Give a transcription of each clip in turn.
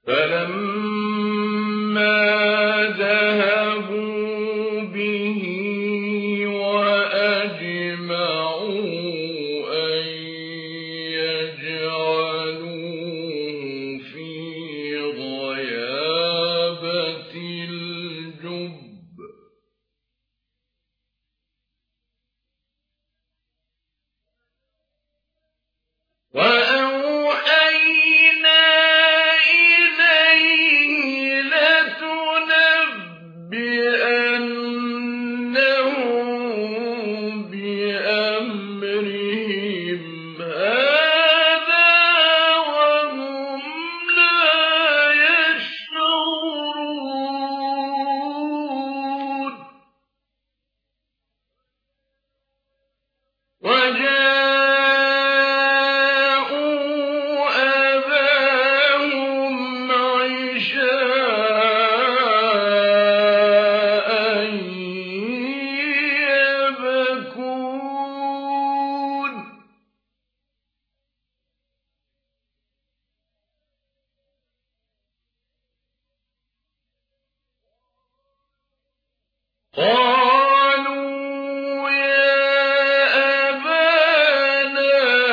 فَلَمَّا ذَهَبُوا بِهِ وَأَجْمَعُوا أَن يَجْعَلُوهُ فِي غَيَابَتِ الْجُبِّ وَأَوْحَيْنَا إِلَيْهِ لَتُنَبِّئَنَّهُم بِأَمْرِهِمْ هَٰذَا وَهُمْ لَا يَشْعُرُونَ أَبَاهُمْ عِشَاءً يَبْكُونَ قَالُوا يَا أَبَانَا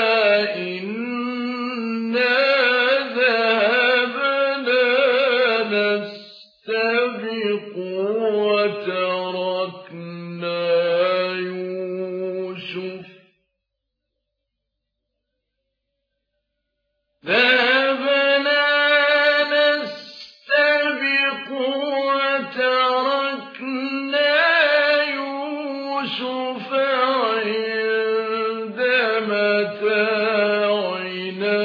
إِنَّا ذَهَبْنَا نَسْتَبِقُ وَتَرَكْنَا يُوسُفَ عِندَ مَتَاعِنَا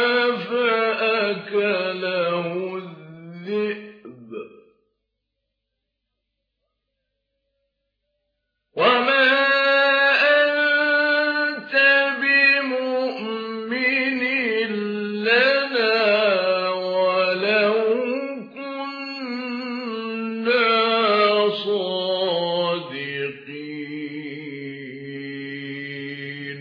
فَأَكَلَهُ الذِّئْبُ وَمَا أَنتَ بِمُؤْمِنٍ لَّنَا وَلَوْ كُنَّا صَادِقِينَ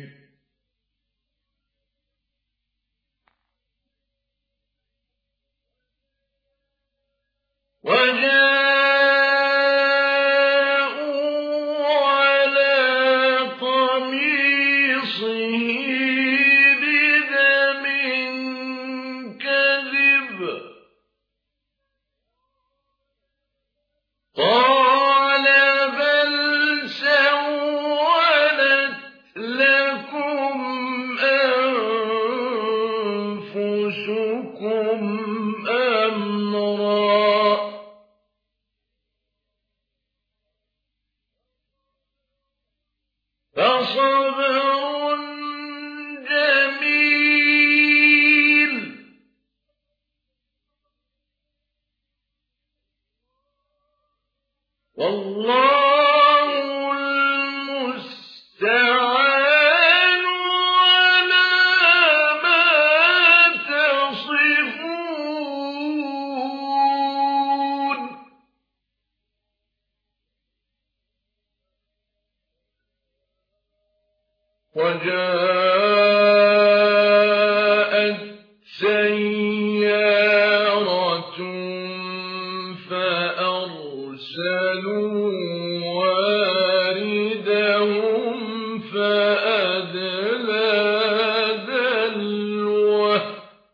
وَجَاءُوا عَلَىٰ قَمِيصِهِ بِدَمٍ كَذِبٍ قَالَ بَلْ سَوَّلَتْ لَكُمْ أَنفُسُكُمْ أَمْرًا فَصَبْرٌ جَمِيلٌ وَاللَّهُ الْمُسْتَعَانُ عَلَىٰ مَا تَصِفُونَ وَجَاءَتْ سَيَّارَةٌ فَأَرْسَلُوا وَارِدَهُمْ فَأَدْلَىٰ دَلْوَهُ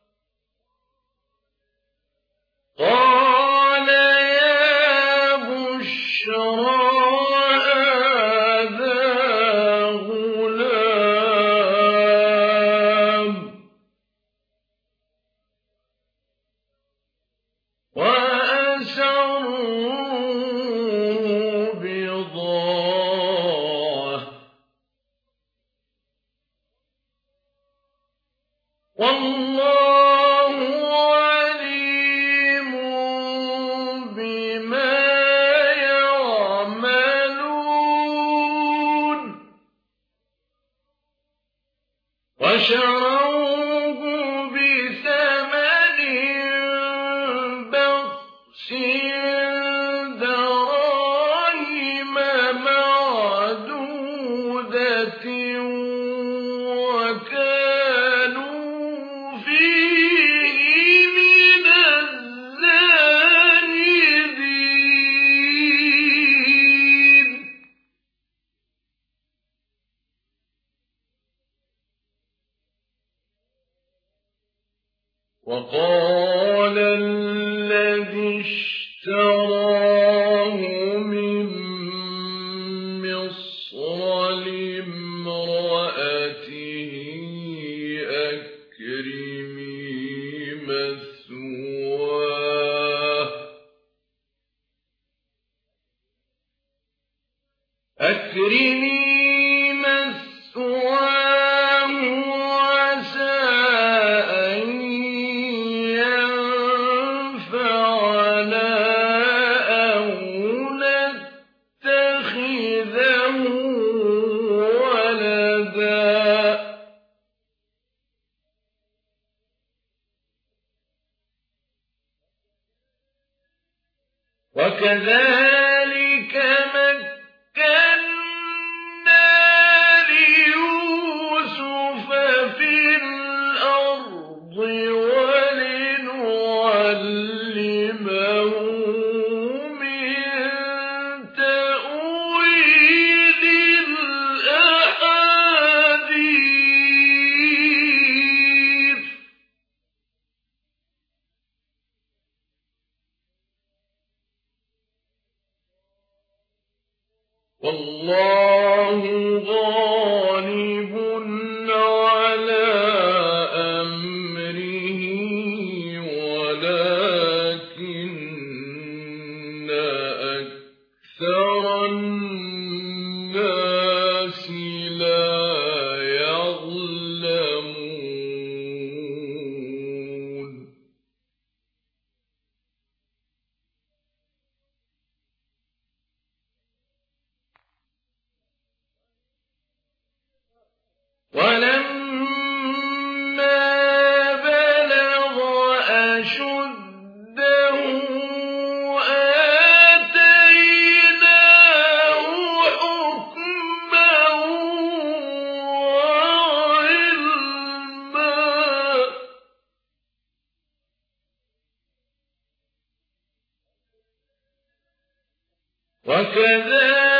قَالَ يَا بُشْرَىٰ هَٰذَا غُلَامٌ وَأَسَرُّوهُ بِضَاعَةً وَاللَّهُ عَلِيمٌ بِمَا يَعْمَلُونَ وَشَرَوْهُ بِثَمَنٍ بَخْسٍ دَرَاهِمَ مَعْدُودَةٍ وَكَانُوا فِيهِ وقال الذي اشتراه من مصر لامرأته أكرمي مثواه عسى أن ينفعنا أو نتخذه ولدا وكذلك مكنا ليوسف في الأرض ولنعلمه من تأويل الأحاديث والله غالب على أمره ولكن أكثر الناس لا يعلمون ولما بلغ أشده آتيناه حكما وعلما وكذلك